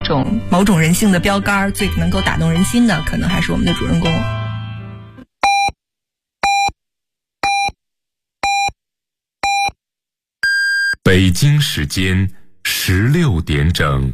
种某种人性的标杆，最能够打动人心的，可能还是我们的主人公。 北京时间16点整，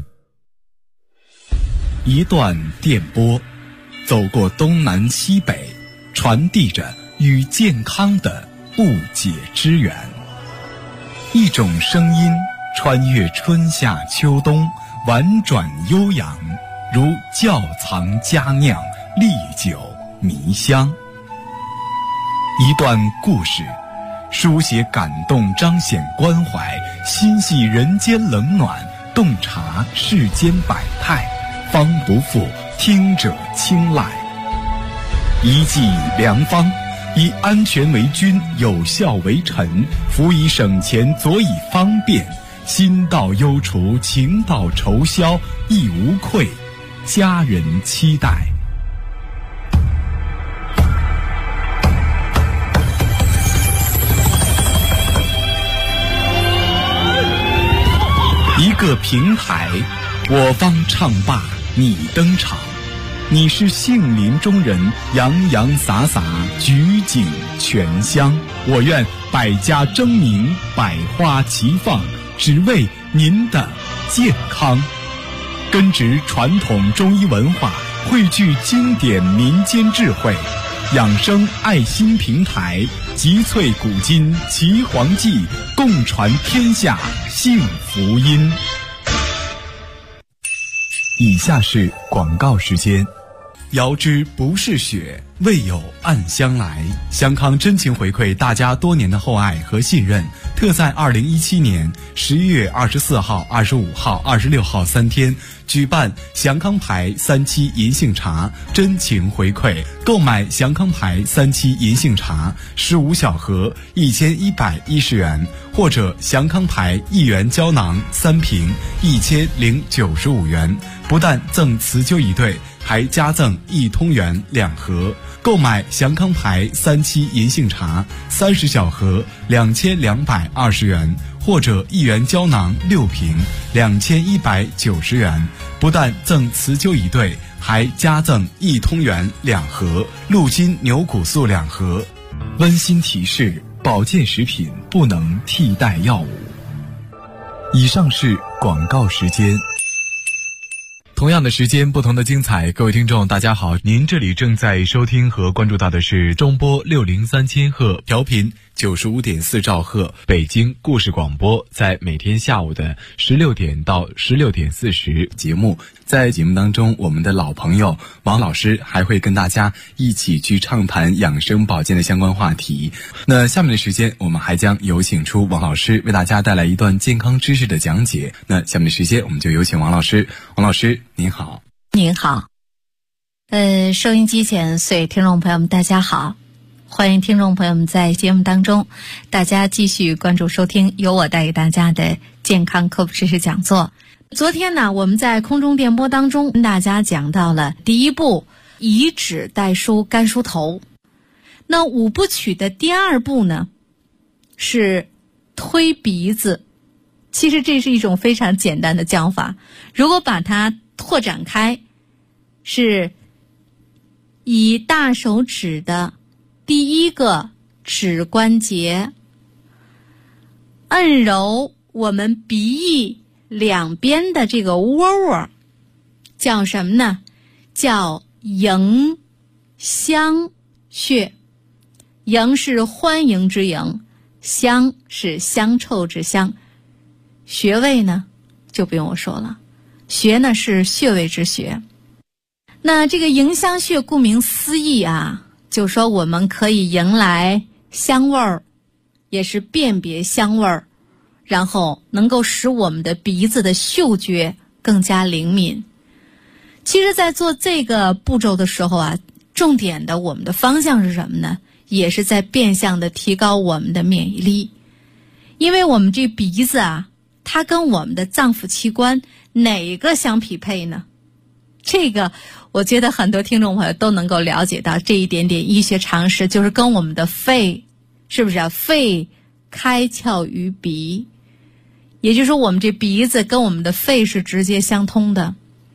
一段电波，走过东南西北，传递着与健康的不解之缘。一种声音穿越春夏秋冬，婉转悠扬，如窖藏佳酿，历久弥香。一段故事，书写感动，彰显关怀，心系人间冷暖，洞察世间百态，方不负听者青睐。一剂良方，以安全为君，有效为臣，辅以省钱，佐以方便，心到忧除，情到愁消，亦无愧，家人期待。一个平台，我方唱罢你登场，你是杏林中人，洋洋洒洒，举景全香。我愿百家争鸣，百花齐放，只为您的健康。根植传统中医文化，汇聚经典民间智慧，养生爱心平台，集萃古今奇黄记，共传天下幸福音。以下是广告时间。遥知不是雪，为有暗香来。祥康真情回馈大家多年的厚爱和信任，特在2017年11月24号、25号、26号3天举办祥康牌37银杏茶真情回馈。购买祥康牌37银杏茶15小盒1110元，或者祥康牌1元胶囊3瓶1095元，不但赠辞旧一对，还加赠1通元2盒。购买祥康牌37银杏茶30小盒2220元，或者1元胶囊6瓶2190元，不但赠辞旧一对，还加赠1通元2盒，鹿筋牛骨素2盒。温馨提示：保健食品不能替代药物。以上是广告时间。同样的时间，不同的精彩。各位听众大家好，您这里正在收听和关注到的是中波603千赫，调频95.4兆赫，北京故事广播，在每天下午的16点到16点40节目。在节目当中，我们的老朋友王老师还会跟大家一起去畅谈养生保健的相关话题。那下面的时间，我们还将有请出王老师为大家带来一段健康知识的讲解。那下面的时间，我们就有请王老师。王老师您好。 您好。收音机前所有听众朋友们大家好，欢迎听众朋友们在节目当中大家继续关注收听由我带给大家的健康科普知识讲座。昨天呢，我们在空中电波当中跟大家讲到了第一步，以指代梳干梳头。那5部曲的第2步呢，是推鼻子。其实这是一种非常简单的叫法，如果把它拓展开，是以大手指的第1个指关节按揉我们鼻翼两边的这个窝窝，叫什么呢？叫迎香穴。迎是欢迎之迎，香是香臭之香。穴位呢就不用我说了，穴呢是穴位之穴。那这个迎香穴顾名思义啊，就说我们可以迎来香味儿，也是辨别香味儿，然后能够使我们的鼻子的嗅觉更加灵敏。其实在做这个步骤的时候啊，重点的我们的方向是什么呢？也是在变相的提高我们的免疫力。因为我们这鼻子啊，它跟我们的脏腑器官哪一个相匹配呢？这个我觉得很多听众朋友都能够了解到这一点点医学常识，就是跟我们的肺，是不是啊？肺开窍于鼻，也就是说我们这鼻子跟我们的肺是直接相通的。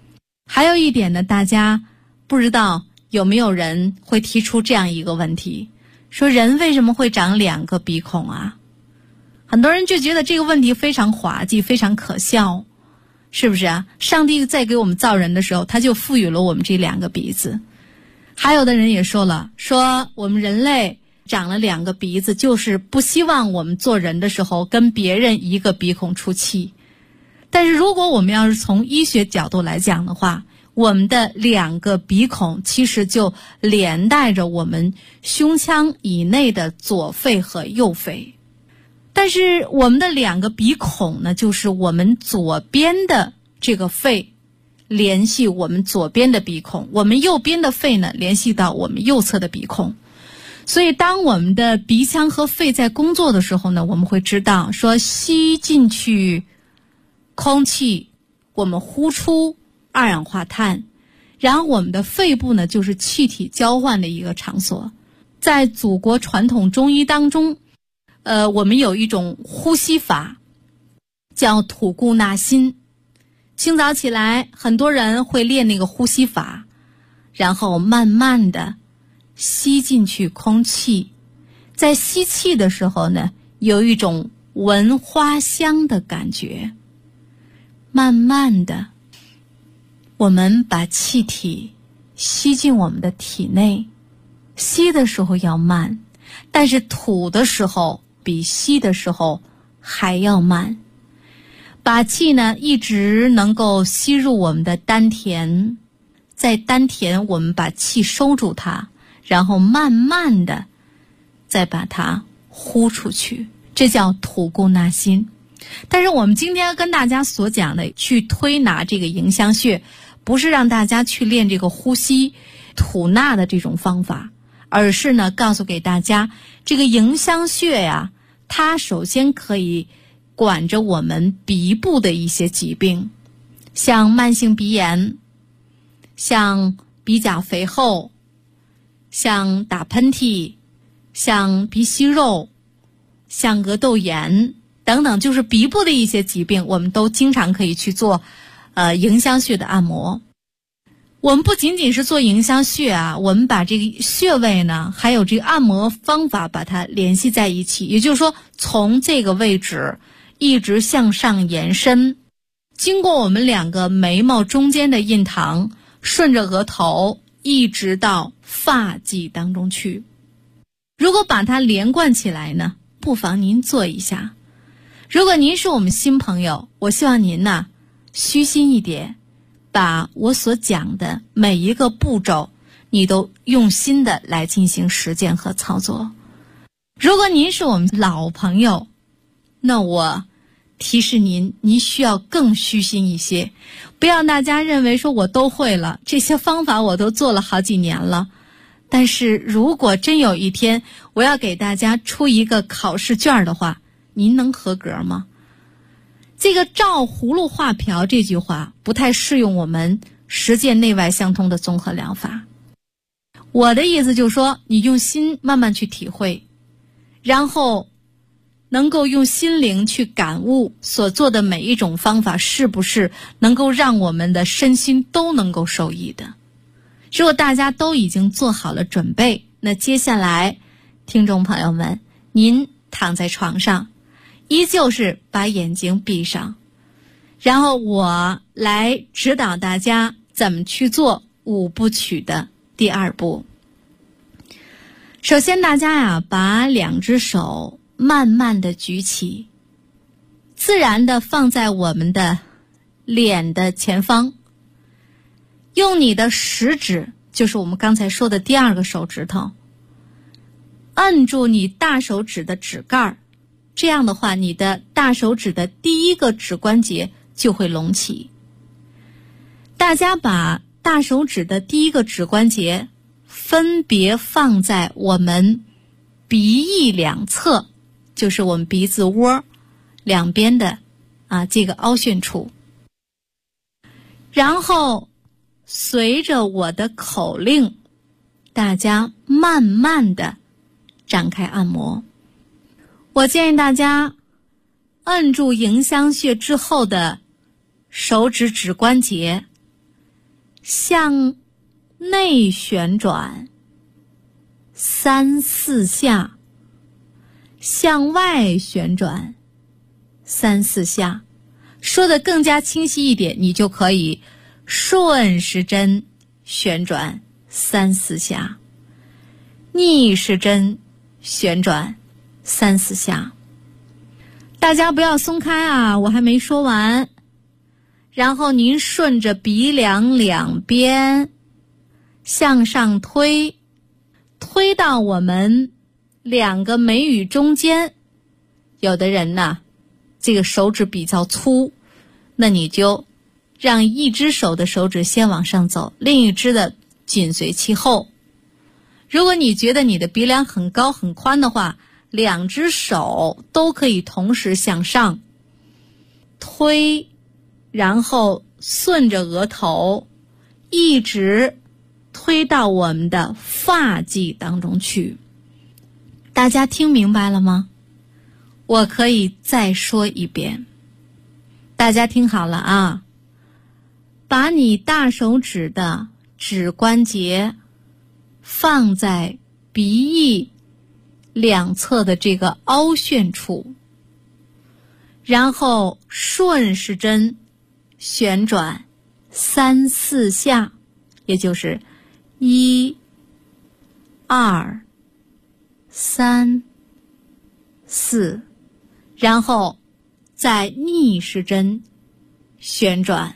还有一点呢，大家不知道有没有人会提出这样一个问题，说人为什么会长2个鼻孔啊？很多人就觉得这个问题非常滑稽，非常可笑，是不是啊？上帝在给我们造人的时候，他就赋予了我们这2个鼻子。还有的人也说了，说我们人类长了2个鼻子，就是不希望我们做人的时候跟别人一个鼻孔出气。但是如果我们要是从医学角度来讲的话，我们的2个鼻孔其实就连带着我们胸腔以内的左肺和右肺。但是我们的2个鼻孔呢，就是我们左边的这个肺联系我们左边的鼻孔，我们右边的肺呢联系到我们右侧的鼻孔。所以当我们的鼻腔和肺在工作的时候呢，我们会知道说吸进去空气，我们呼出二氧化碳，然后我们的肺部呢就是气体交换的一个场所。在祖国传统中医当中，我们有一种呼吸法叫吐故纳新。清早起来，很多人会练那个呼吸法，然后慢慢的吸进去空气，在吸气的时候呢，有一种闻花香的感觉。慢慢的，我们把气体吸进我们的体内，吸的时候要慢，但是吐的时候比吸的时候还要慢。把气呢一直能够吸入我们的丹田，在丹田我们把气收住它，然后慢慢的再把它呼出去，这叫吐故纳新。但是我们今天跟大家所讲的去推拿这个迎香穴，不是让大家去练这个呼吸吐纳的这种方法，而是呢告诉给大家，这个迎香穴呀，它首先可以管着我们鼻部的一些疾病，像慢性鼻炎，像鼻甲肥厚，像打喷嚏，像鼻息肉，像额窦炎等等，就是鼻部的一些疾病，我们都经常可以去做迎香穴的按摩。我们不仅仅是做迎香穴啊，我们把这个穴位呢，还有这个按摩方法把它联系在一起，也就是说从这个位置一直向上延伸，经过我们2个眉毛中间的印堂，顺着额头一直到发际当中去。如果把它连贯起来呢，不妨您做一下。如果您是我们新朋友，我希望您呢虚心一点，把我所讲的每一个步骤你都用心的来进行实践和操作。如果您是我们老朋友，那我提示您需要更虚心一些，不要大家认为说我都会了，这些方法我都做了好几年了，但是如果真有一天我要给大家出一个考试卷的话，您能合格吗？这个照葫芦画瓢这句话不太适用我们实践内外相通的综合疗法。我的意思就是说，你用心慢慢去体会，然后能够用心灵去感悟所做的每一种方法是不是能够让我们的身心都能够受益的。如果大家都已经做好了准备，那接下来听众朋友们，您躺在床上，依旧是把眼睛闭上，然后我来指导大家怎么去做5部曲的第2步。首先大家呀，把2只手慢慢的举起，自然的放在我们的脸的前方，用你的食指，就是我们刚才说的第2个手指头，按住你大手指的指盖，这样的话你的大手指的第1个指关节就会隆起。大家把大手指的第1个指关节分别放在我们鼻翼两侧，就是我们鼻子窝两边的这个凹陷处，然后随着我的口令，大家慢慢的展开按摩。我建议大家按住迎香穴之后的手指指关节， 向内旋转3、4下，向外旋转3、4下。说得更加清晰一点，你就可以顺时针旋转3、4下，逆时针旋转3、4下。大家不要松开啊，我还没说完。然后您顺着鼻梁两边向上推，推到我们2个眉宇中间。有的人呢，这个手指比较粗，那你就让一只手的手指先往上走，另一只的紧随其后。如果你觉得你的鼻梁很高很宽的话，2只手都可以同时向上推，然后顺着额头一直推到我们的发际当中去。大家听明白了吗？我可以再说一遍，大家听好了啊！把你大手指的指关节放在鼻翼两侧的这个凹陷处，然后顺时针旋转3、4下，也就是1、2、3、4，然后再逆时针旋转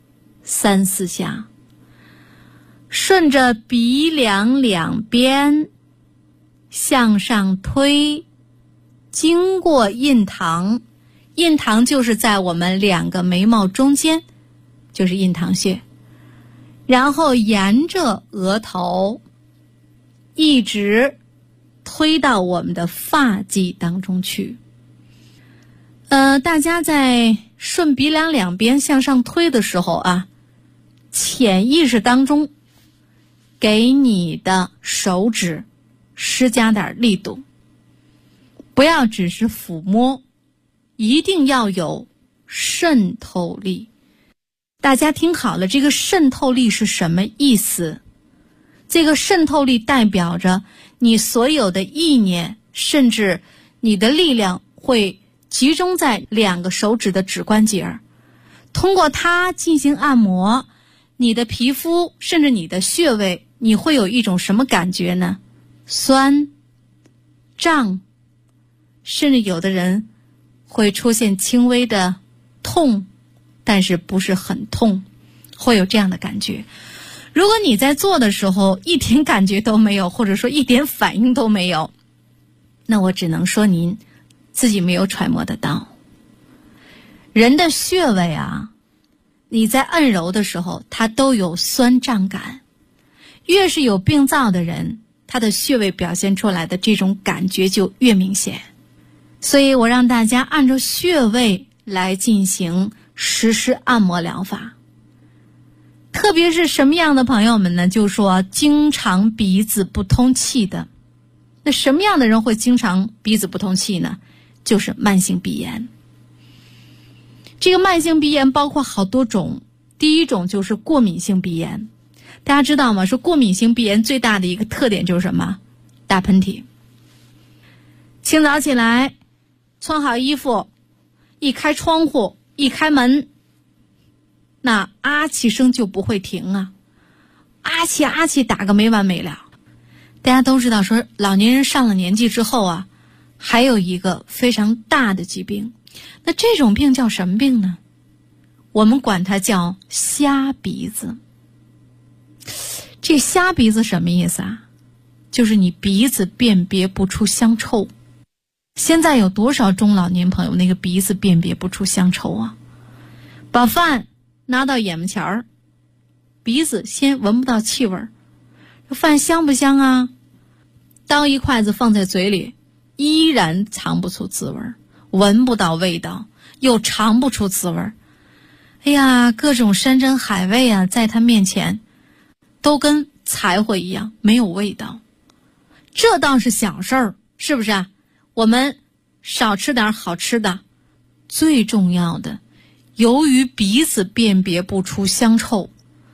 3、4下，顺着鼻梁两边向上推，经过印堂，印堂就是在我们2个眉毛中间，就是印堂穴，然后沿着额头一直推到我们的发际当中去。大家在顺鼻梁两边向上推的时候啊，潜意识当中给你的手指施加点力度，不要只是抚摸，一定要有渗透力。大家听好了，这个渗透力是什么意思？这个渗透力代表着你所有的意念，甚至你的力量会集中在2个手指的指关节，通过它进行按摩，你的皮肤甚至你的穴位，你会有一种什么感觉呢？酸、胀，甚至有的人会出现轻微的痛，但是不是很痛，会有这样的感觉。如果你在做的时候一点感觉都没有，或者说一点反应都没有，那我只能说您自己没有揣摩得到。人的穴位啊，你在按揉的时候它都有酸胀感，越是有病灶的人，他的穴位表现出来的这种感觉就越明显。所以我让大家按照穴位来进行实施按摩疗法。特别是什么样的朋友们呢？就说经常鼻子不通气的。那什么样的人会经常鼻子不通气呢？就是慢性鼻炎。这个慢性鼻炎包括好多种，第一种就是过敏性鼻炎。大家知道吗？说过敏性鼻炎最大的一个特点就是什么？打喷嚏。清早起来穿好衣服，一开窗户一开门，那啊气声就不会停啊，啊气打个没完没了。大家都知道说老年人上了年纪之后啊，还有一个非常大的疾病，那这种病叫什么病呢？我们管它叫瞎鼻子。这瞎鼻子什么意思啊？就是你鼻子辨别不出香臭。现在有多少中老年朋友那个鼻子辨别不出香臭啊？把饭拿到眼门前儿，鼻子先闻不到气味，饭香不香啊？刀一筷子放在嘴里，依然尝不出滋味，闻不到味道，又尝不出滋味。哎呀，各种山珍海味啊，在他面前都跟柴火一样，没有味道。这倒是小事儿，是不是啊？我们少吃点好吃的。最重要的，由于鼻子辨别不出香臭，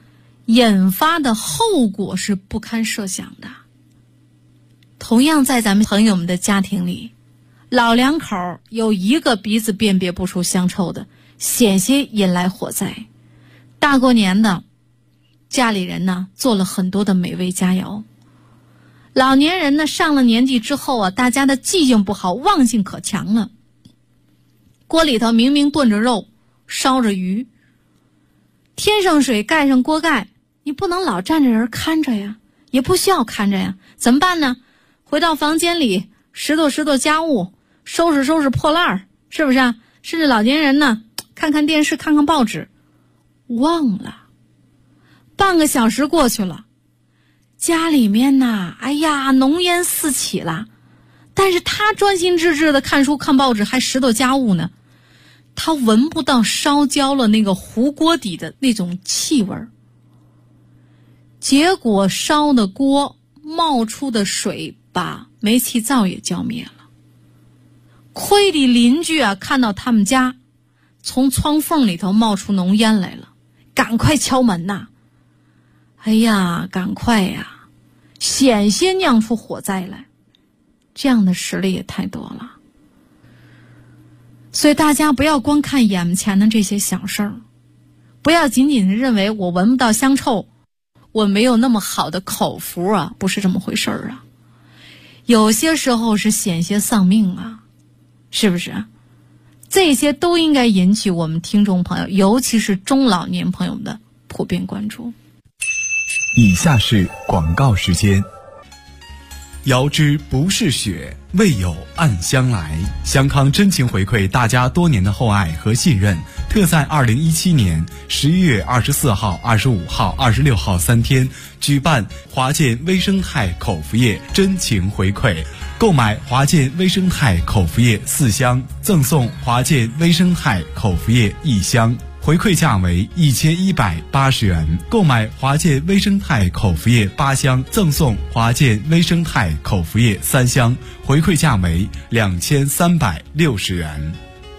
引发的后果是不堪设想的。同样在咱们朋友们的家庭里，老两口有一个鼻子辨别不出香臭的，险些引来火灾。大过年的，家里人呢做了很多的美味佳肴，老年人呢上了年纪之后啊，大家的记性不好，忘性可强了。锅里头明明炖着肉，烧着鱼，添上水，盖上锅盖，你不能老站着人看着呀，也不需要看着呀，怎么办呢？回到房间里拾掇家务，收拾破烂儿，是不是啊？甚至老年人呢看看电视，看看报纸，忘了。半个小时过去了，家里面呐，哎呀，浓烟四起了。但是他专心致志的看书看报纸，还拾掇家务呢，他闻不到烧焦了那个糊锅底的那种气味儿。结果烧的锅冒出的水把煤气灶也浇灭了。亏的邻居啊，看到他们家从窗缝里头冒出浓烟来了，赶快敲门呐！哎呀，赶快呀，险些酿出火灾来。这样的实例也太多了。所以大家不要光看眼前的这些小事儿，不要仅仅认为我闻不到香臭，我没有那么好的口福啊，不是这么回事儿啊。有些时候是险些丧命啊，是不是啊？这些都应该引起我们听众朋友，尤其是中老年朋友们的普遍关注。 以下是广告时间。遥知不是雪，为有暗香来。香康真情回馈大家多年的厚爱和信任，特在2017年11月24号、25号、26号3天举办华健微生态口服液真情回馈。购买华健微生态口服液4箱，赠送华健微生态口服液1箱。回馈价为1180元，购买华健微生态口服液8箱，赠送华健微生态口服液3箱，回馈价为2360元。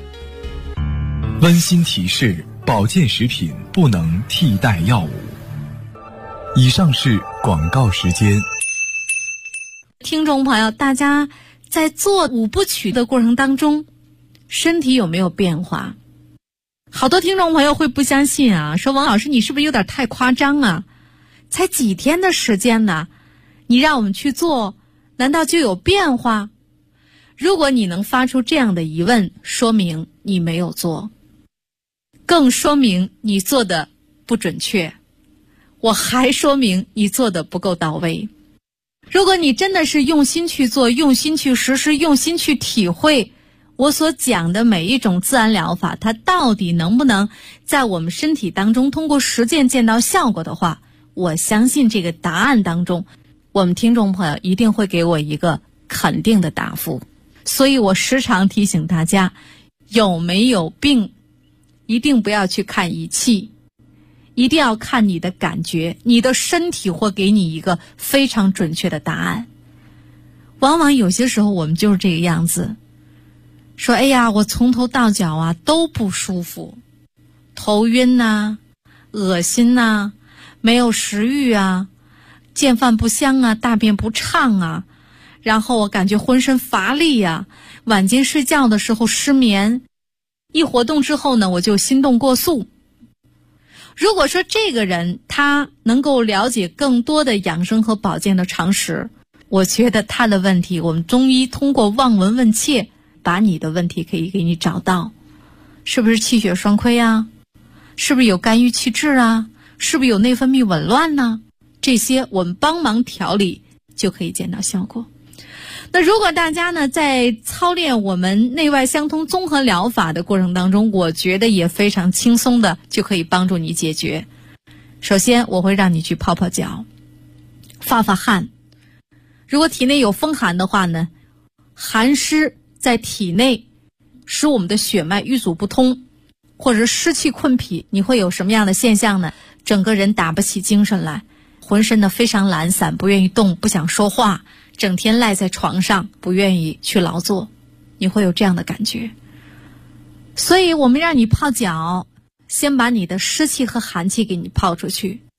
温馨提示：保健食品不能替代药物。以上是广告时间。 听众朋友，大家在做5部曲的过程当中，身体有没有变化？好多听众朋友会不相信啊，说王老师你是不是有点太夸张啊？才几天的时间呢，你让我们去做，难道就有变化？如果你能发出这样的疑问，说明你没有做，更说明你做的不准确，我还说明你做的不够到位。如果你真的是用心去做，用心去实施，用心去体会我所讲的每一种自然疗法，它到底能不能在我们身体当中通过实践见到效果的话，我相信这个答案当中，我们听众朋友一定会给我一个肯定的答复。所以我时常提醒大家，有没有病一定不要去看仪器，一定要看你的感觉，你的身体会给你一个非常准确的答案。往往有些时候我们就是这个样子，说哎呀，我从头到脚啊都不舒服，头晕呐，恶心呐，没有食欲啊，见饭不香啊，大便不畅啊，然后我感觉浑身乏力啊，晚间睡觉的时候失眠，一活动之后呢，我就心动过速。如果说这个人他能够了解更多的养生和保健的常识，我觉得他的问题，我们中医通过望闻问切把你的问题可以给你找到，是不是气血双亏啊？是不是有肝郁气滞啊？是不是有内分泌紊乱呢？这些我们帮忙调理就可以见到效果。那如果大家呢在操练我们内外相通综合疗法的过程当中，我觉得也非常轻松的就可以帮助你解决。首先我会让你去泡泡脚，发发汗。如果体内有风寒的话呢，寒湿在体内使我们的血脉瘀阻不通，或者是湿气困脾，你会有什么样的现象呢？整个人打不起精神来，浑身的非常懒散，不愿意动，不想说话，整天赖在床上，不愿意去劳作，你会有这样的感觉。所以我们让你泡脚，先把你的湿气和寒气给你泡出去，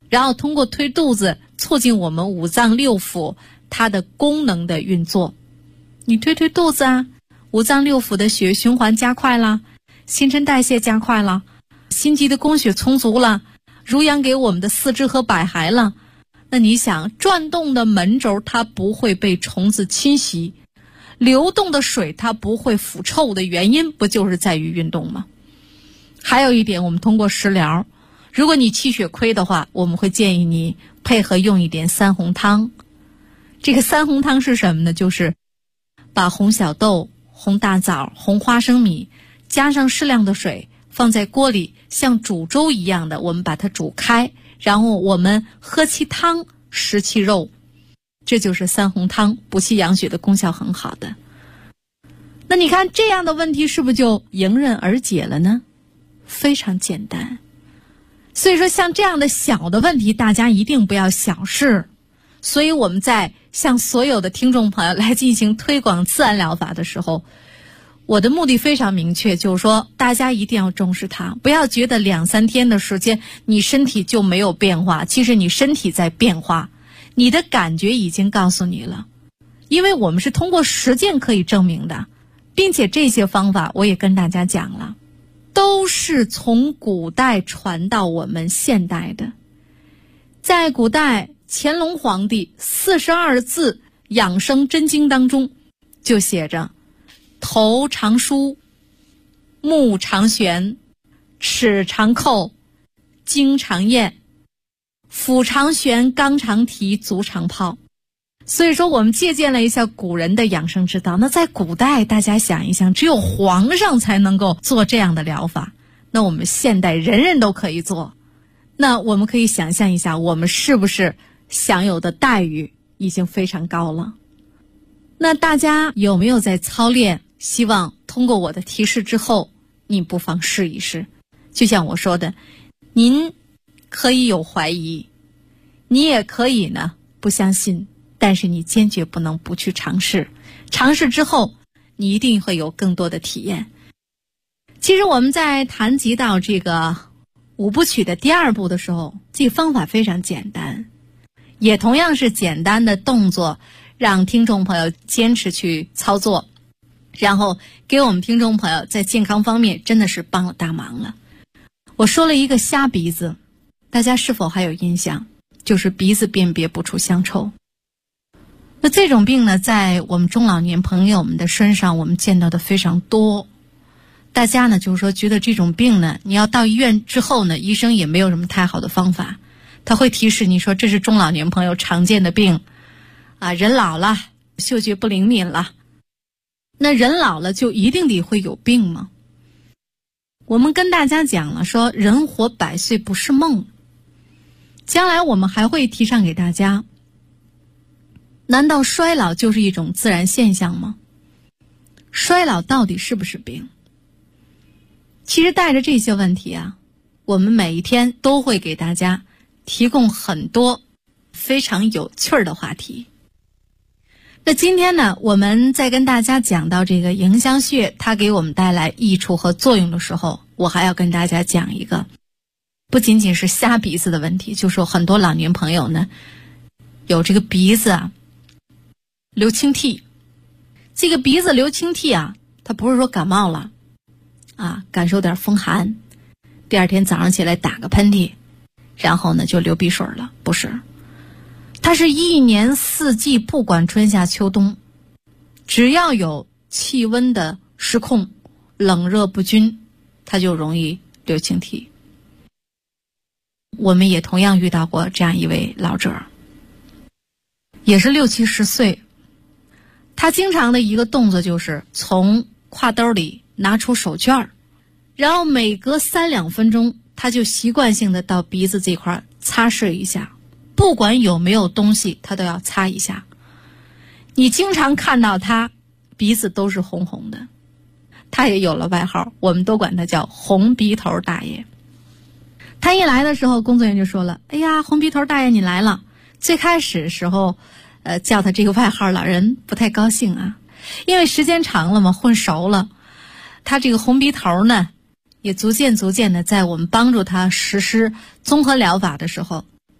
然后通过推肚子促进我们五脏六腑它的功能的运作。你推肚子啊，五脏六腑的血液循环加快了，新陈代谢加快了，心肌的供血充足了，濡养给我们的四肢和百骸了。那你想，转动的门轴它不会被虫子侵袭，流动的水它不会腐臭的原因不就是在于运动吗？还有一点，我们通过食疗，如果你气血亏的话，我们会建议你配合用一点三红汤。这个三红汤是什么呢？就是把红小豆、红大枣、红花生米加上适量的水放在锅里，像煮粥一样的，我们把它煮开，然后我们喝其汤，食其肉，这就是三红汤，补气养血的功效很好的。那你看这样的问题是不是就迎刃而解了呢？非常简单。所以说像这样的小的问题，大家一定不要小视。所以我们在向所有的听众朋友来进行推广自然疗法的时候，我的目的非常明确，就是说大家一定要重视它，不要觉得2-3天的时间你身体就没有变化，其实你身体在变化，你的感觉已经告诉你了。因为我们是通过实践可以证明的，并且这些方法我也跟大家讲了，都是从古代传到我们现代的。在古代乾隆皇帝42字养生真经当中就写着：头常梳，目常悬，齿常扣，睛常验，腹常悬，肛常提，足常泡。所以说我们借鉴了一下古人的养生之道。那在古代大家想一想，只有皇上才能够做这样的疗法，那我们现代人人都可以做。那我们可以想象一下，我们是不是享有的待遇已经非常高了？那大家有没有在操练？希望通过我的提示之后，你不妨试一试。就像我说的，您可以有怀疑，你也可以呢不相信，但是你坚决不能不去尝试。尝试之后，你一定会有更多的体验。其实我们在谈及到这个5部曲的第2步的时候，这个方法非常简单，也同样是简单的动作，让听众朋友坚持去操作，然后给我们听众朋友在健康方面真的是帮了大忙了。我说了一个瞎鼻子，大家是否还有印象？就是鼻子辨别不出香臭。那这种病呢，在我们中老年朋友们的身上我们见到的非常多。大家呢就是说觉得这种病呢，你要到医院之后呢，医生也没有什么太好的方法，他会提示你说这是中老年朋友常见的病啊，人老了嗅觉不灵敏了。那人老了就一定得会有病吗？我们跟大家讲了，说人活100岁不是梦。将来我们还会提倡给大家，难道衰老就是一种自然现象吗？衰老到底是不是病？其实带着这些问题啊，我们每一天都会给大家提供很多非常有趣的话题。那今天呢，我们在跟大家讲到这个迎香穴它给我们带来益处和作用的时候，我还要跟大家讲一个不仅仅是瞎鼻子的问题，就是很多老年朋友呢有这个鼻子啊流清涕。这个鼻子流清涕啊，它不是说感冒了啊，感受点风寒，第2天早上起来打个喷嚏，然后呢就流鼻水了，不是。它是1年4季，不管春夏秋冬，只要有气温的失控，冷热不均，它就容易流清涕。我们也同样遇到过这样一位老者，也是60-70岁，他经常的一个动作就是从挎兜里拿出手绢，然后每隔3-2分钟他就习惯性的到鼻子这块擦拭一下，不管有没有东西他都要擦一下。你经常看到他鼻子都是红红的，他也有了外号，我们都管他叫红鼻头大爷。他一来的时候，工作人员就说了，哎呀，红鼻头大爷你来了。最开始时候叫他这个外号，老人不太高兴啊，因为时间长了嘛，混熟了，他这个红鼻头呢也逐渐的在我们帮助他实施综合疗法的时候，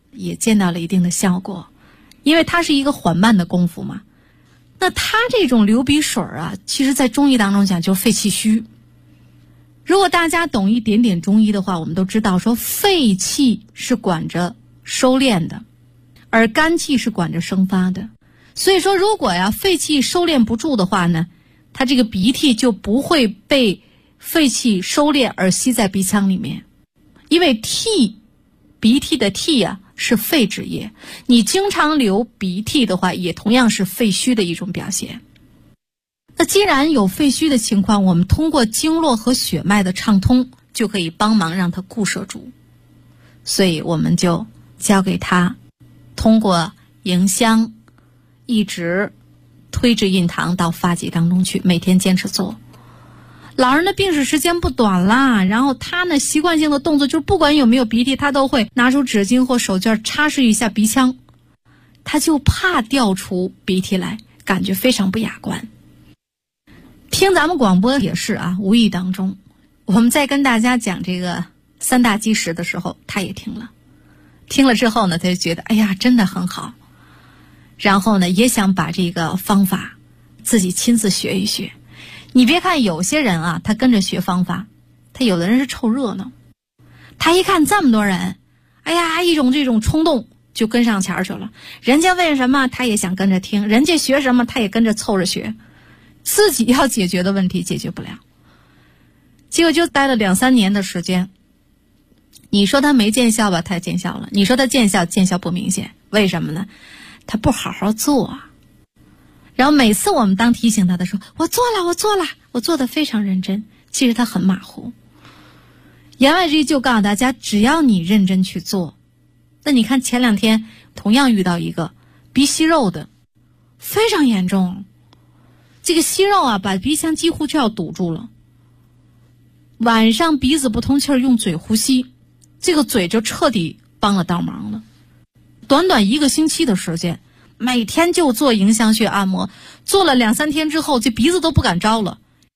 也见到了一定的效果，因为它是一个缓慢的功夫嘛。那它这种流鼻水啊，其实在中医当中讲就是肺气虚。如果大家懂一点点中医的话，我们都知道说肺气是管着收敛的，而肝气是管着生发的。所以说如果肺气收敛不住的话呢，它这个鼻涕就不会被肺气收敛而吸在鼻腔里面。因为鼻涕的涕是肺之液，你经常流鼻涕的话，也同样是肺虚的一种表现。那既然有肺虚的情况，我们通过经络和血脉的畅通，就可以帮忙让它固摄住。所以我们就教给他通过迎香一直推至印堂到发际当中去，每天坚持做。老人的病史时间不短啦，然后他呢习惯性的动作就是不管有没有鼻涕，他都会拿出纸巾或手绢擦拭一下鼻腔，他就怕掉出鼻涕来，感觉非常不雅观。听咱们广播也是无意当中我们在跟大家讲这个三大积食的时候，他也听了之后呢，他就觉得哎呀真的很好，然后呢也想把这个方法自己亲自学一学。你别看有些人他跟着学方法，他有的人是凑热闹，他一看这么多人，哎呀一种这种冲动就跟上前去了，人家问什么他也想跟着听，人家学什么他也跟着凑着学，自己要解决的问题解决不了，结果就待了2-3年的时间。你说他没见效吧，他见效了；你说他见效不明显，为什么呢？他不好好做然后每次我们当提醒他的时候，我做了，我做得非常认真，其实他很马虎。言外之意就告诉大家，只要你认真去做。那你看前2天同样遇到一个鼻息肉的，非常严重，这个息肉把鼻腔几乎就要堵住了，晚上鼻子不通气儿，用嘴呼吸，这个嘴就彻底帮了倒忙了。短短1个星期的时间，每天就做迎香穴按摩，做了2-3天之后，这鼻子都不敢招了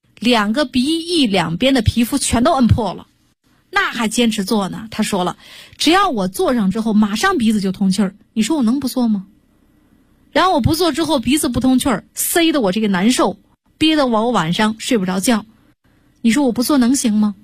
，2个鼻翼两边的皮肤全都摁破了，那还坚持做呢。他说了，只要我做上之后马上鼻子就通气儿，你说我能不做吗？然后我不做之后鼻子不通气儿，塞得我这个难受，憋得我晚上睡不着觉，你说我不做能行吗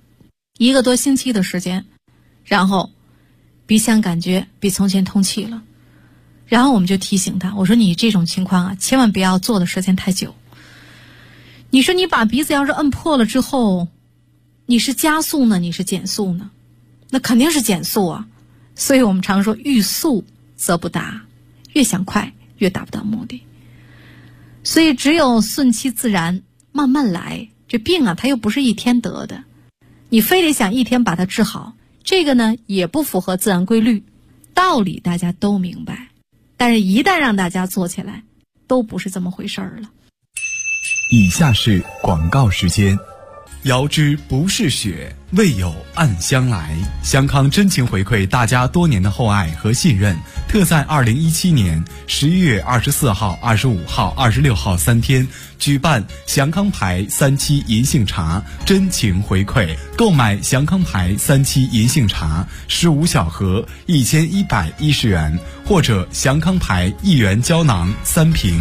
？1个多星期的时间，然后鼻腔感觉比从前通气了。然后我们就提醒他，我说你这种情况千万不要做的时间太久。你说你把鼻子要是摁破了之后，你是加速呢，你是减速呢？那肯定是减速所以我们常说欲速则不达，越想快越达不到目的。所以只有顺其自然，慢慢来。这病它又不是一天得的，你非得想一天把它治好，这个呢也不符合自然规律。道理大家都明白，但是一旦让大家做起来，都不是这么回事儿了。 以下是广告时间。遥知不是雪，为有暗香来。香康真情回馈大家多年的厚爱和信任，特在2017年11月24号、25号、26号3天举办祥康牌3期银杏茶真情回馈。购买祥康牌3期银杏茶15小盒1110元，或者祥康牌1元胶囊3瓶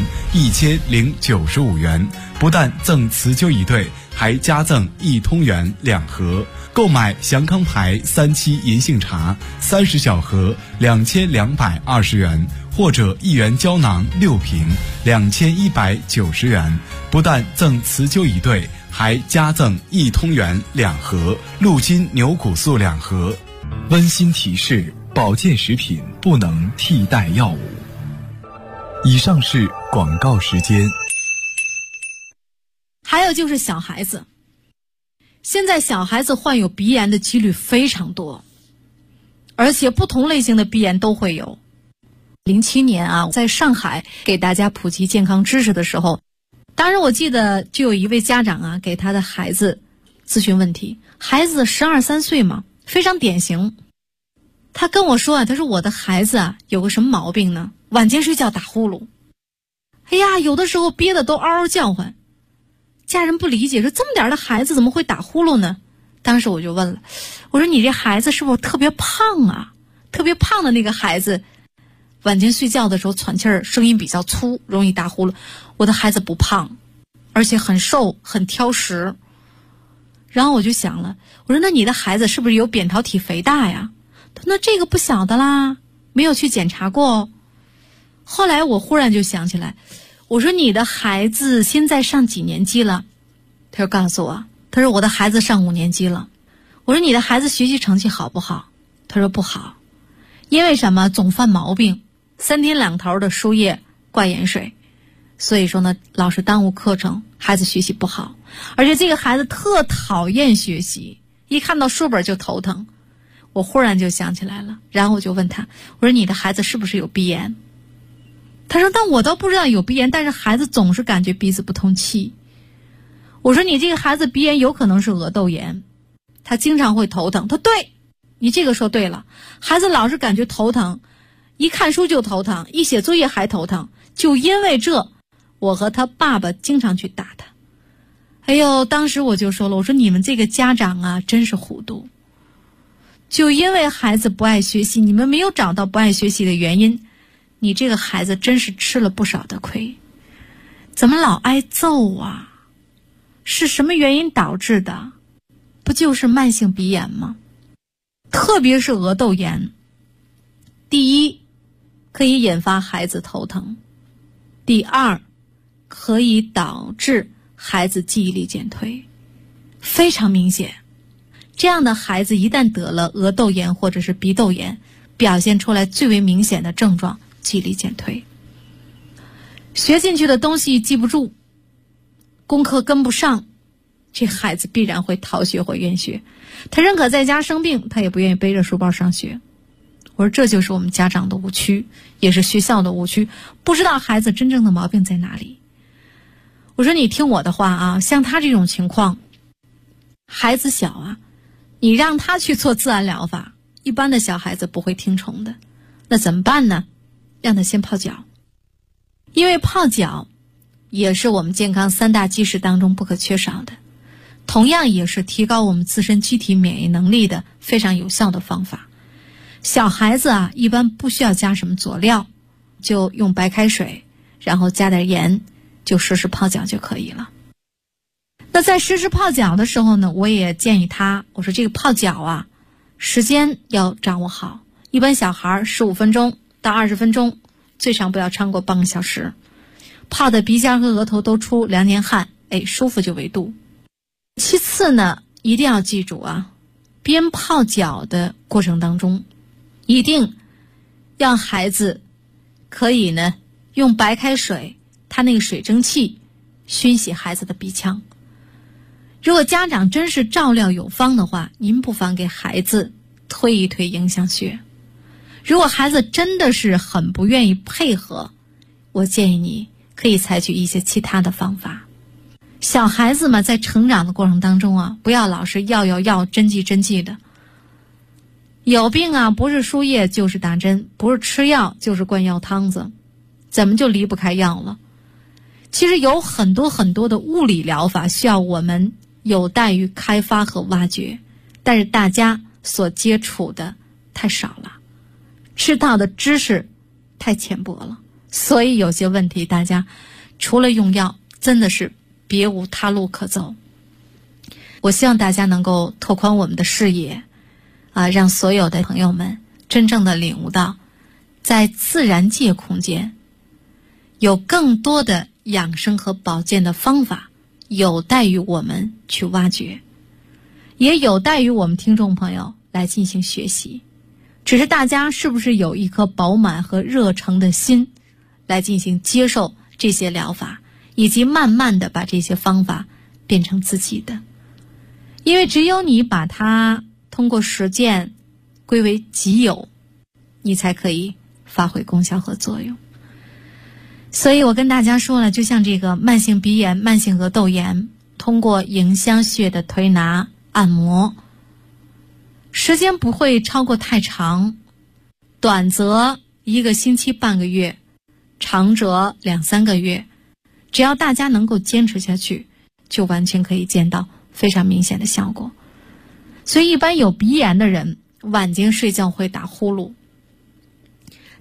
1095元，不但赠辞旧一对，还加赠1通元2盒。购买祥康牌3期银杏茶30小盒2220元，或者1元胶囊6瓶2190元，不但赠辞旧一对，还加赠1通元2盒，鹿筋牛骨素2盒。温馨提示：保健食品不能替代药物。以上是广告时间。 还有就是小孩子，现在小孩子患有鼻炎的几率非常多，而且不同类型的鼻炎都会有。07年在上海给大家普及健康知识的时候，当时我记得就有一位家长给他的孩子咨询问题，孩子12、13岁嘛，非常典型。他跟我说他说我的孩子有个什么毛病呢？晚间睡觉打呼噜，哎呀，有的时候憋得都嗷嗷叫唤。家人不理解，说这么点的孩子怎么会打呼噜呢？当时我就问了，我说你这孩子是不是特别胖特别胖的那个孩子，晚间睡觉的时候喘气儿，声音比较粗，容易打呼噜。我的孩子不胖，而且很瘦，很挑食。然后我就想了，我说那你的孩子是不是有扁桃体肥大呀？他说那这个不晓得啦，没有去检查过。后来我忽然就想起来，我说你的孩子现在上几年级了？他就告诉我，他说我的孩子上5年级了。我说你的孩子学习成绩好不好？他说不好。因为什么？总犯毛病，3天2头的输液挂盐水，所以说呢老是耽误课程，孩子学习不好。而且这个孩子特讨厌学习，一看到书本就头疼。我忽然就想起来了，然后我就问他，我说你的孩子是不是有鼻炎？他说但我都不知道有鼻炎，但是孩子总是感觉鼻子不通气。我说你这个孩子鼻炎有可能是额窦炎，他经常会头疼。他对，你这个说对了，孩子老是感觉头疼，一看书就头疼，一写作业还头疼，就因为这，我和他爸爸经常去打他。哎呦，当时我就说了，我说你们这个家长啊真是糊涂，就因为孩子不爱学习，你们没有找到不爱学习的原因，你这个孩子真是吃了不少的亏。怎么老挨揍啊？是什么原因导致的？不就是慢性鼻炎吗？特别是额窦炎，第一，可以引发孩子头疼；第二，可以导致孩子记忆力减退，非常明显。这样的孩子一旦得了额窦炎或者是鼻窦炎，表现出来最为明显的症状，记忆力减退，学进去的东西记不住，功课跟不上，这孩子必然会逃学或厌学。他认可在家生病，他也不愿意背着书包上学。我说这就是我们家长的误区，也是学校的误区，不知道孩子真正的毛病在哪里。我说你听我的话啊，像他这种情况，孩子小啊，你让他去做自然疗法，一般的小孩子不会听从的。那怎么办呢？让他先泡脚，因为泡脚也是我们健康3大基石当中不可缺少的，同样也是提高我们自身机体免疫能力的非常有效的方法。小孩子啊，一般不需要加什么佐料，就用白开水，然后加点盐，就实时泡脚就可以了。那在实时泡脚的时候呢，我也建议他，我说这个泡脚啊，时间要掌握好，一般小孩15分钟到20分钟，最长不要超过半个小时，泡的鼻尖和额头都出2年汗，舒服就为度。其次呢，一定要记住啊，边泡脚的过程当中，一定让孩子可以呢用白开水，它那个水蒸气熏洗孩子的鼻腔。如果家长真是照料有方的话，您不妨给孩子推一推迎香穴。如果孩子真的是很不愿意配合，我建议你可以采取一些其他的方法。小孩子嘛，在成长的过程当中啊，不要老是要针剂的。有病啊，不是输液就是打针，不是吃药就是灌药汤子，怎么就离不开药了？其实有很多的物理疗法需要我们有待于开发和挖掘，但是大家所接触的太少了，知道的知识太浅薄了，所以有些问题大家除了用药真的是别无他路可走。我希望大家能够拓宽我们的视野啊，让所有的朋友们真正的领悟到，在自然界空间有更多的养生和保健的方法，有待于我们去挖掘，也有待于我们听众朋友来进行学习。只是大家是不是有一颗饱满和热诚的心来进行接受这些疗法，以及慢慢的把这些方法变成自己的。因为只有你把它通过实践归为己有，你才可以发挥功效和作用。所以我跟大家说了，就像这个慢性鼻炎、慢性额窦炎，通过迎香穴的推拿按摩，时间不会超过太长，短则1个星期半个月，长则2-3个月，只要大家能够坚持下去，就完全可以见到非常明显的效果。所以一般有鼻炎的人晚间睡觉会打呼噜，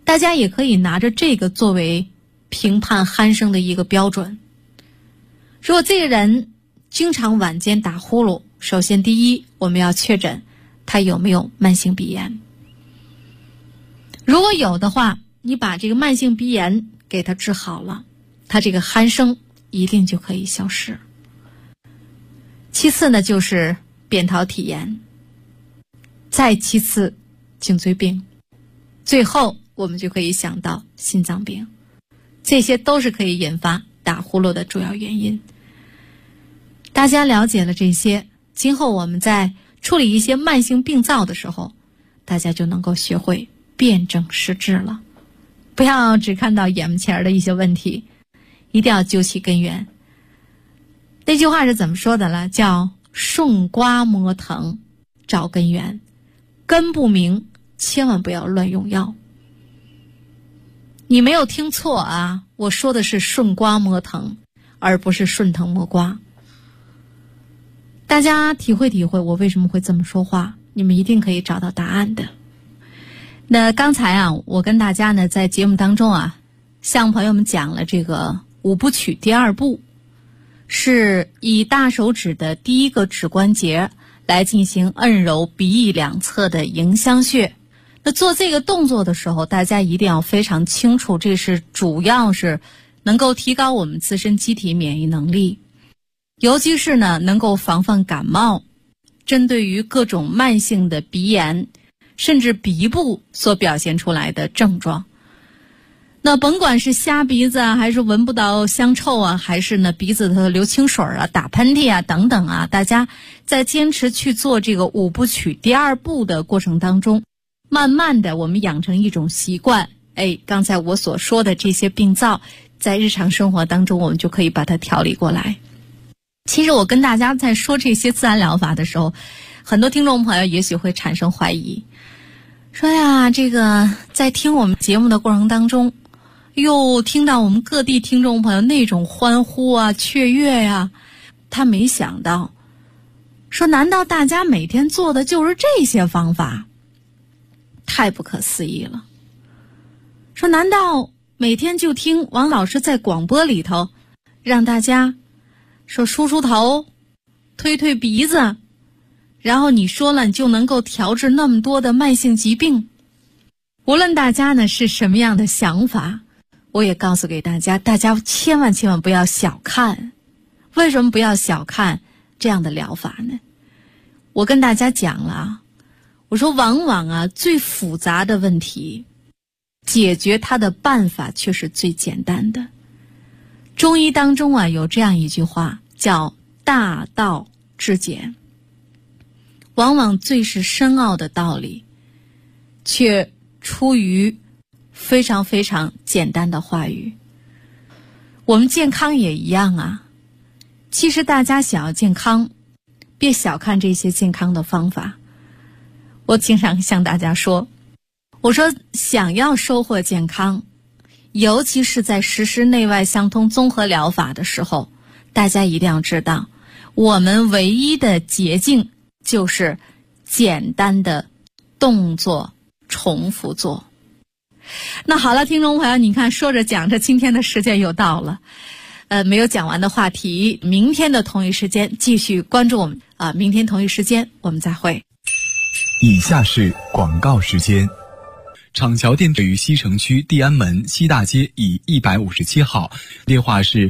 大家也可以拿着这个作为评判鼾声的一个标准。如果这个人经常晚间打呼噜，首先第一，我们要确诊他有没有慢性鼻炎。如果有的话，你把这个慢性鼻炎给他治好了，他这个鼾声一定就可以消失。其次呢，就是扁桃体炎，再其次颈椎病，最后我们就可以想到心脏病，这些都是可以引发打呼噜的主要原因。大家了解了这些，今后我们在处理一些慢性病灶的时候，大家就能够学会辨证施治了。不要只看到眼前的一些问题，一定要究其根源。那句话是怎么说的了？叫顺刮摸疼找根源，根不明千万不要乱用药。你没有听错啊，我说的是顺刮摸疼，而不是顺藤摸瓜。大家体会体会我为什么会这么说话，你们一定可以找到答案的。那刚才啊，我跟大家呢在节目当中啊，向朋友们讲了这个五部曲第二步，是以大手指的第一个指关节来进行按揉鼻翼两侧的迎香穴。那做这个动作的时候，大家一定要非常清楚，这是主要是能够提高我们自身机体免疫能力，尤其是呢能够防范感冒，针对于各种慢性的鼻炎甚至鼻部所表现出来的症状。那甭管是瞎鼻子啊，还是闻不到香臭啊，还是呢鼻子头流清水啊、打喷嚏啊等等啊，大家在坚持去做这个五部曲第二步的过程当中，慢慢的我们养成一种习惯，刚才我所说的这些病灶在日常生活当中我们就可以把它调理过来。其实我跟大家在说这些自然疗法的时候，很多听众朋友也许会产生怀疑，说呀，这个在听我们节目的过程当中，又听到我们各地听众朋友那种欢呼啊、雀跃呀，他没想到，说难道大家每天做的就是这些方法？太不可思议了。说难道每天就听王老师在广播里头让大家说梳梳头、推推鼻子，然后你说了你就能够调治那么多的慢性疾病？无论大家呢是什么样的想法，我也告诉给大家，大家千万不要小看。为什么不要小看这样的疗法呢？我跟大家讲了，我说往往啊最复杂的问题，解决它的办法却是最简单的。中医当中啊有这样一句话叫大道至简，往往最是深奥的道理，却出于非常非常简单的话语。我们健康也一样啊，其实大家想要健康，别小看这些健康的方法。我经常向大家说，我说想要收获健康，尤其是在实施内外相通综合疗法的时候，大家一定要知道，我们唯一的捷径就是简单的动作重复做。那好了，听众朋友，你看说着讲着，今天的时间又到了，没有讲完的话题，明天的同一时间继续关注我们啊！明天同一时间我们再会。 以下是广告时间。厂桥店位于西城区地安门西大街以157号，电话是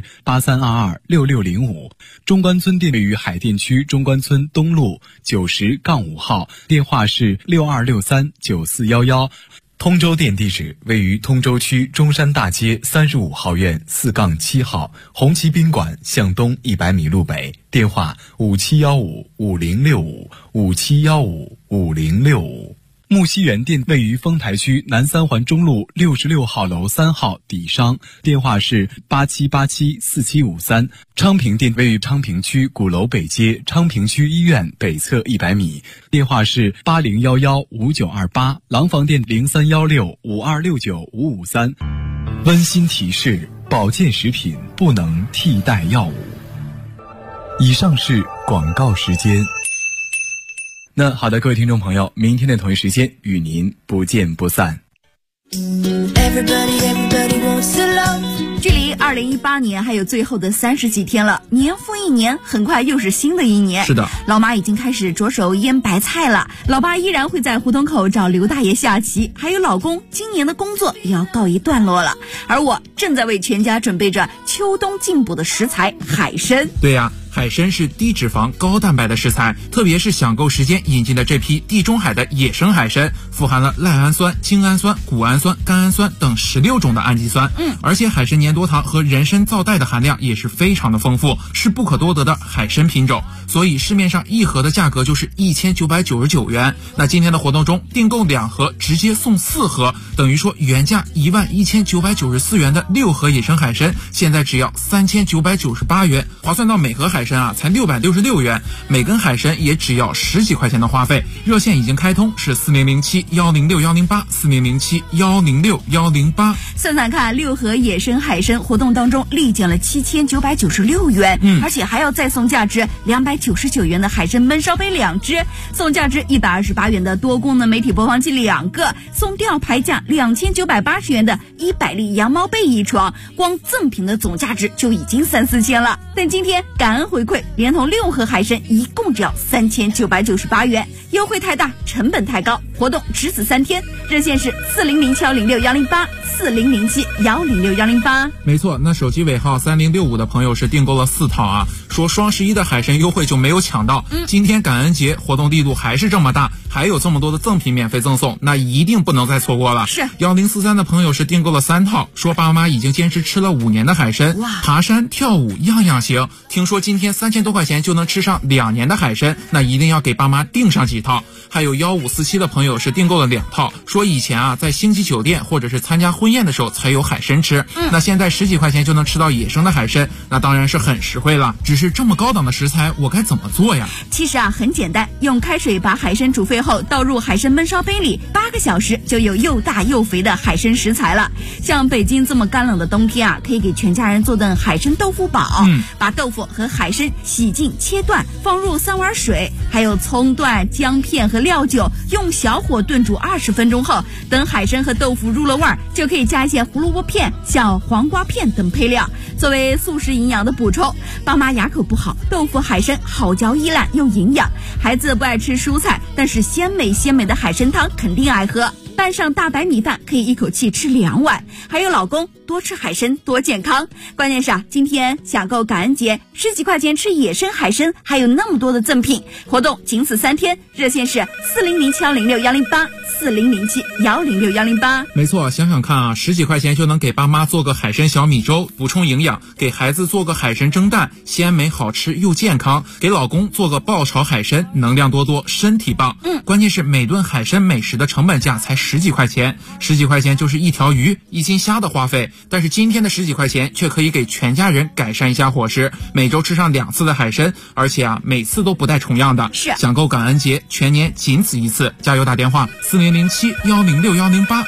83226605。中关村店位于海淀区中关村东路90-5号，电话是62639411。通州店地址位于通州区中山大街35号院4-7号，红旗宾馆向东100米路北，电话57155065，57155065。木樨园店位于丰台区南三环中路66号楼3号底商，电话是87874753。昌平店位于昌平区鼓楼北街昌平区医院北侧100米，电话是80115928。廊坊店031652695553。温馨提示：保健食品不能替代药物。以上是广告时间。那好的，各位听众朋友，明天的同一时间与您不见不散。 Everybody wants to love。 距离2018年还有最后的30几天了，年复一年，很快又是新的一年。 是的， 老妈已经开始着手腌白菜了，老爸依然会在胡同口找刘大爷下棋，还有老公今年的工作也要告一段落了。而我正在为全家准备着秋冬进补的食材海参。 对呀，海参是低脂肪高蛋白的食材，特别是享购时间引进的这批地中海的野生海参，富含了赖氨酸、精氨酸、谷氨酸、甘氨酸等16种的氨基酸。而且海参粘多糖和人参皂苷的含量也是非常的丰富，是不可多得的海参品种，所以市面上一盒的价格就是1999元。那今天的活动中，订购2盒直接送4盒，等于说原价11994元的6盒野生海参，现在只要3998元，划算到每盒海参才666元，每根海参也只要10几块钱的花费。热线已经开通，是4007-106-108，4007-106-108。 算算看，6盒野生海参活动当中立减了7996元，而且还要再送价值299元的海参焖烧杯2只，送价值128元的多功能媒体播放器2个，送吊牌价2980元的100粒羊毛被1床，光赠品的总价值就已经3-4千了。但今天感恩回馈，连同6盒海参一共只要3998元，优惠太大，成本太高，活动只此3天。热线是4007-106-108，4007-106-108。 没错，那手机尾号3065的朋友是订购了4套啊，说双11的海参优惠就没有抢到，今天感恩节活动力度还是这么大，还有这么多的赠品免费赠送，那一定不能再错过了。 是 1043的朋友是订购了3套，说爸妈已经坚持吃了5年的海参，爬山跳舞样样行，听说今天3000多块钱就能吃上2年的海参，那一定要给爸妈订上几套。还有1547的朋友是订购了2套，说以前在星级酒店或者是参加婚宴的时候才有海参吃，那现在10几块钱就能吃到野生的海参，那当然是很实惠了。只是这么高档的食材我该怎么做呀？ 其实很简单，用开水把海参煮沸后倒入海参焖烧杯里，8个小时就有又大又肥的海参食材了。像北京这么干冷的冬天可以给全家人做顿海参豆腐煲，把豆腐和海参洗净切断，放入3碗水，还有葱段、姜片和料酒，用小火炖煮20分钟后，等海参和豆腐入了味儿，就可以加一些胡萝卜片、小黄瓜片等配料，作为素食营养的补充。爸妈牙口不好，豆腐海参好嚼易烂又营养，孩子不爱吃蔬菜，但是鲜美的海参汤肯定爱喝，拌上大白米饭可以一口气吃2碗。还有老公，多吃海参多健康。关键是今天享购感恩节10几块钱吃野生海参，还有那么多的赠品，活动仅此3天。热线是4007-106-108， 4007-106-108。 没错，想想看10几块钱就能给爸妈做个海参小米粥补充营养，给孩子做个海参蒸蛋鲜美好吃又健康，给老公做个爆炒海参能量多多身体棒。关键是每顿海参美食的成本价才10几块钱，10几块钱就是1条鱼1斤虾的花费，但是今天的10几块钱却可以给全家人改善一下伙食，每周吃上2次的海参，而且每次都不带重样的。 是享购感恩节全年仅此一次，加油打电话4007-106-108，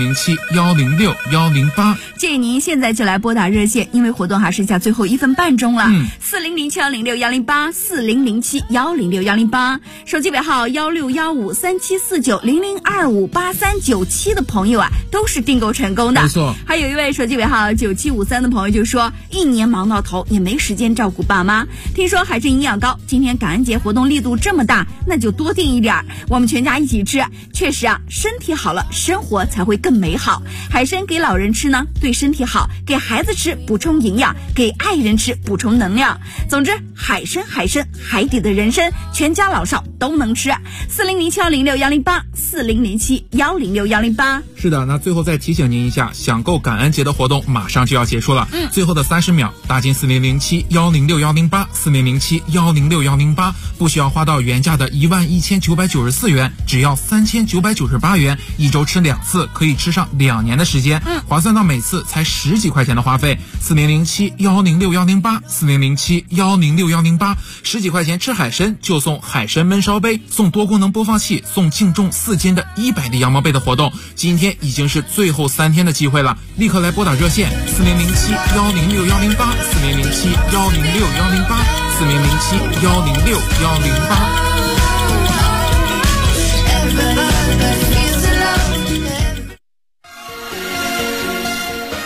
4007-106-108。 建议您现在就来拨打热线，因为活动还剩下最后1分半钟了。4007-106-108， 4007-106-108。手机尾号1615374900258397的朋友都是订购成功的。 没错。 还有一位手机尾号9753的朋友就说，一年忙到头也没时间照顾爸妈，听说海参营养高，今天感恩节活动力度这么大，那就多订一点，我们全家一起吃。确实身体好了，生活才会更美好。海参给老人吃呢，对身体好；给孩子吃补充营养，给爱人吃补充能量。总之，海参，海底的人参，全家老少都能吃。4007-106-108， 4007-106-108。 是的，那最后再提醒您一下，享购感恩节的活动马上就要结束了，最后的30秒，打进4007-106-108， 4007-106-108，不需要花到原价的11994元，只要3998元，一周吃2次，可以吃上2年的时间，划算到每次才10几块钱的花费。4007-106-108， 4007-106-108， 10几块钱吃海参就送海参焖烧杯，送多功能播放器，送净重4斤的100粒羊毛被的活动，今天已经是最后3天的机会了，立刻来拨打热线4007-106-108， 4007-106-108， 4007-106-108。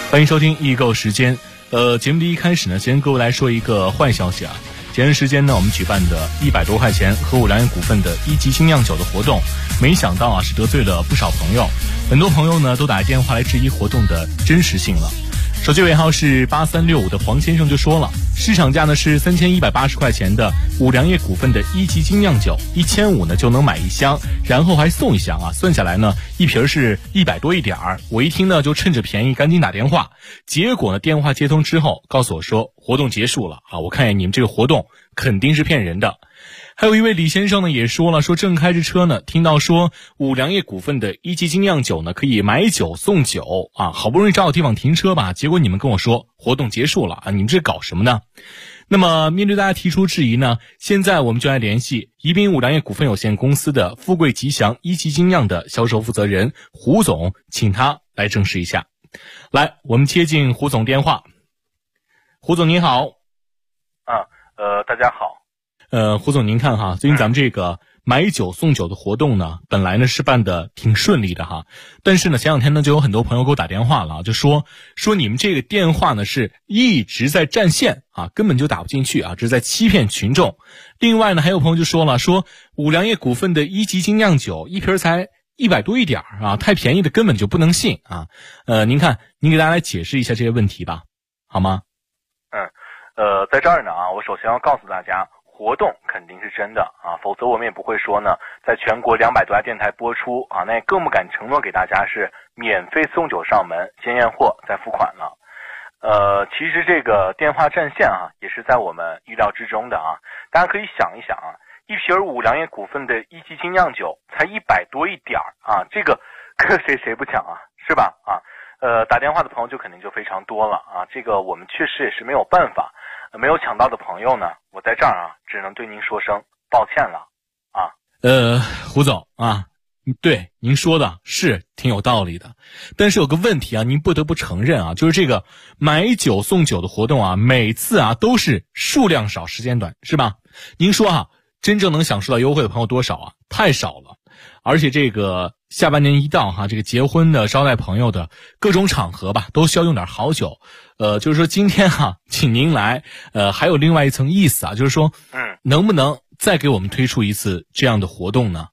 欢迎收听易购时间。节目的一开始呢，先跟各位来说一个坏消息啊。前段时间呢，我们举办的100多块钱和五粮液股份的1级精酿酒的活动，没想到啊是得罪了不少朋友，很多朋友呢都打电话来质疑活动的真实性了。手机尾号是8365的黄先生就说了，市场价呢是3180块钱的五粮液股份的1级精酿酒，1500呢就能买一箱，然后还送一箱啊，算下来呢一瓶是100多一点儿。我一听呢就趁着便宜赶紧打电话，结果呢电话接通之后告诉我说活动结束了啊，我看见你们这个活动肯定是骗人的。还有一位李先生呢也说了，说正开着车呢，听到说五粮液股份的1级精酿酒呢可以买酒送酒啊，好不容易找到地方停车吧，结果你们跟我说活动结束了啊，你们这搞什么呢？那么面对大家提出质疑呢，现在我们就来联系宜宾五粮液股份有限公司的富贵吉祥1级精酿的销售负责人胡总，请他来证实一下。来，我们接进胡总电话。胡总您好。 大家好。 胡总您看哈，最近咱们这个买酒送酒的活动呢，本来呢是办的挺顺利的哈，但是呢前两天呢就有很多朋友给我打电话了，就说你们这个电话呢是一直在占线啊，根本就打不进去啊，这是在欺骗群众。另外呢还有朋友就说了，说五粮液股份的1级精酿酒一瓶才100多一点啊，太便宜的根本就不能信啊。您看您给大家来解释一下这些问题吧，好吗？ 在这儿呢啊，我首先要告诉大家，活动肯定是真的啊，否则我们也不会说呢，在全国200多家电台播出啊，那也更不敢承诺给大家是免费送酒上门，先验货再付款了。其实这个电话占线啊，也是在我们预料之中的啊。大家可以想一想啊，一瓶五粮液股份的1级精酿酒才100多一点啊，这个谁不抢啊，是吧？啊，打电话的朋友就肯定就非常多了啊，这个我们确实也是没有办法。没有抢到的朋友呢，我在这儿啊，只能对您说声抱歉了啊。 胡总啊，对您说的是挺有道理的，但是有个问题啊，您不得不承认啊，就是这个买酒送酒的活动啊，每次啊都是数量少时间短，是吧？您说啊，真正能享受到优惠的朋友多少啊？太少了。而且这个下半年一到哈，这个结婚的、招待朋友的各种场合吧，都需要用点好酒。就是说今天哈，请您来，还有另外一层意思啊，就是说，能不能再给我们推出一次这样的活动呢？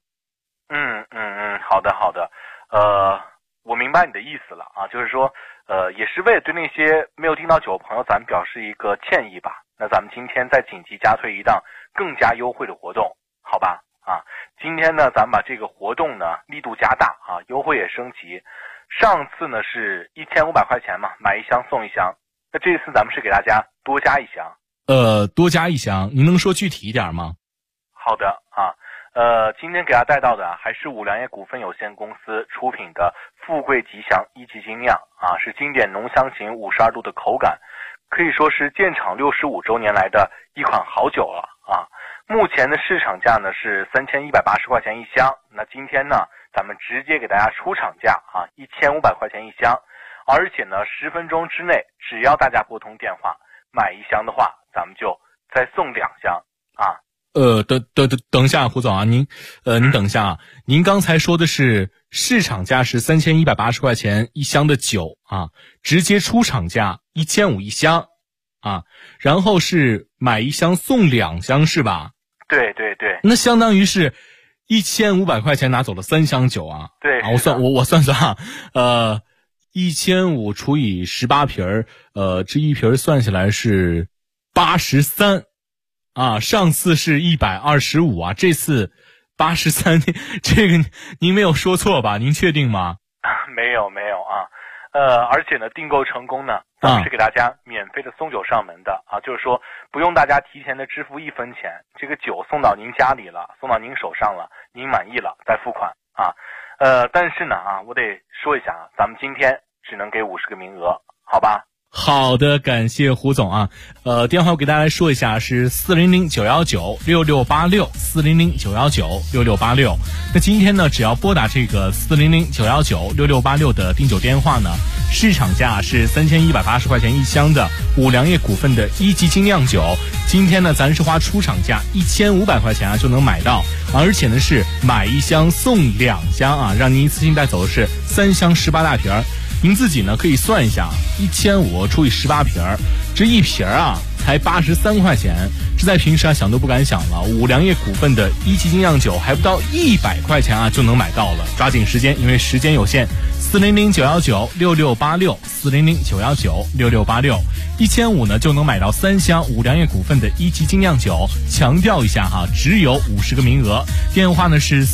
好的，我明白你的意思了啊，就是说，也是为了对那些没有订到酒的朋友，咱们表示一个歉意吧。那咱们今天再紧急加推一档更加优惠的活动，好吧？啊，今天呢，咱们把这个活动呢力度加大啊，优惠也升级。上次呢是1500块钱嘛，买一箱送一箱。那这次咱们是给大家多加一箱。 多加一箱，您能说具体一点吗？ 好的啊，今天给大家带到的还是五粮液股份有限公司出品的富贵吉祥1级精酿啊，是经典浓香型52度的口感，可以说是建厂65周年来的一款好酒了啊。目前的市场价呢是3180块钱一箱，那今天呢咱们直接给大家出厂价啊，1500块钱一箱，而且呢10分钟之内，只要大家拨通电话买一箱的话，咱们就再送2箱啊。 等一下，胡总啊，您等一下啊，您刚才说的是市场价是3180块钱一箱的酒啊，直接出厂价1500一箱啊，然后是买一箱送2箱是吧？ 对， 那相当于是1500块钱拿走了3箱酒啊。 对啊，我算啊，1500除以18瓶这一瓶算下来是83啊，上次是125啊，这次83，这个您没有说错吧？您确定吗？ 没有啊。而且呢，订购成功呢，咱们是给大家免费的送酒上门的啊，就是说不用大家提前的支付1分钱，这个酒送到您家里了，送到您手上了，您满意了再付款啊。但是呢啊，我得说一下啊，咱们今天只能给50个名额，好吧？ 好的，感谢胡总啊。电话我给大家来说一下，是400-919-6686 400-919-6686。那今天呢，只要拨打这个400-919-6686的订酒电话呢，市场价是3180块钱一箱的五粮液股份的1级精酿酒，今天呢咱是花出厂价1500块钱啊就能买到，而且呢是买一箱送2箱啊，让您一次性带走的是3箱18大瓶。 您自己呢可以算一下，1500除以18瓶，这一瓶啊才83块钱，这在平时啊想都不敢想了。五粮液股份的一级精酿酒还不到100块钱啊就能买到了，抓紧时间，因为时间有限。400-919-6686，400-919-6686，1500呢就能买到3箱五粮液股份的一级精酿酒。强调一下哈，只有50个名额。电话呢是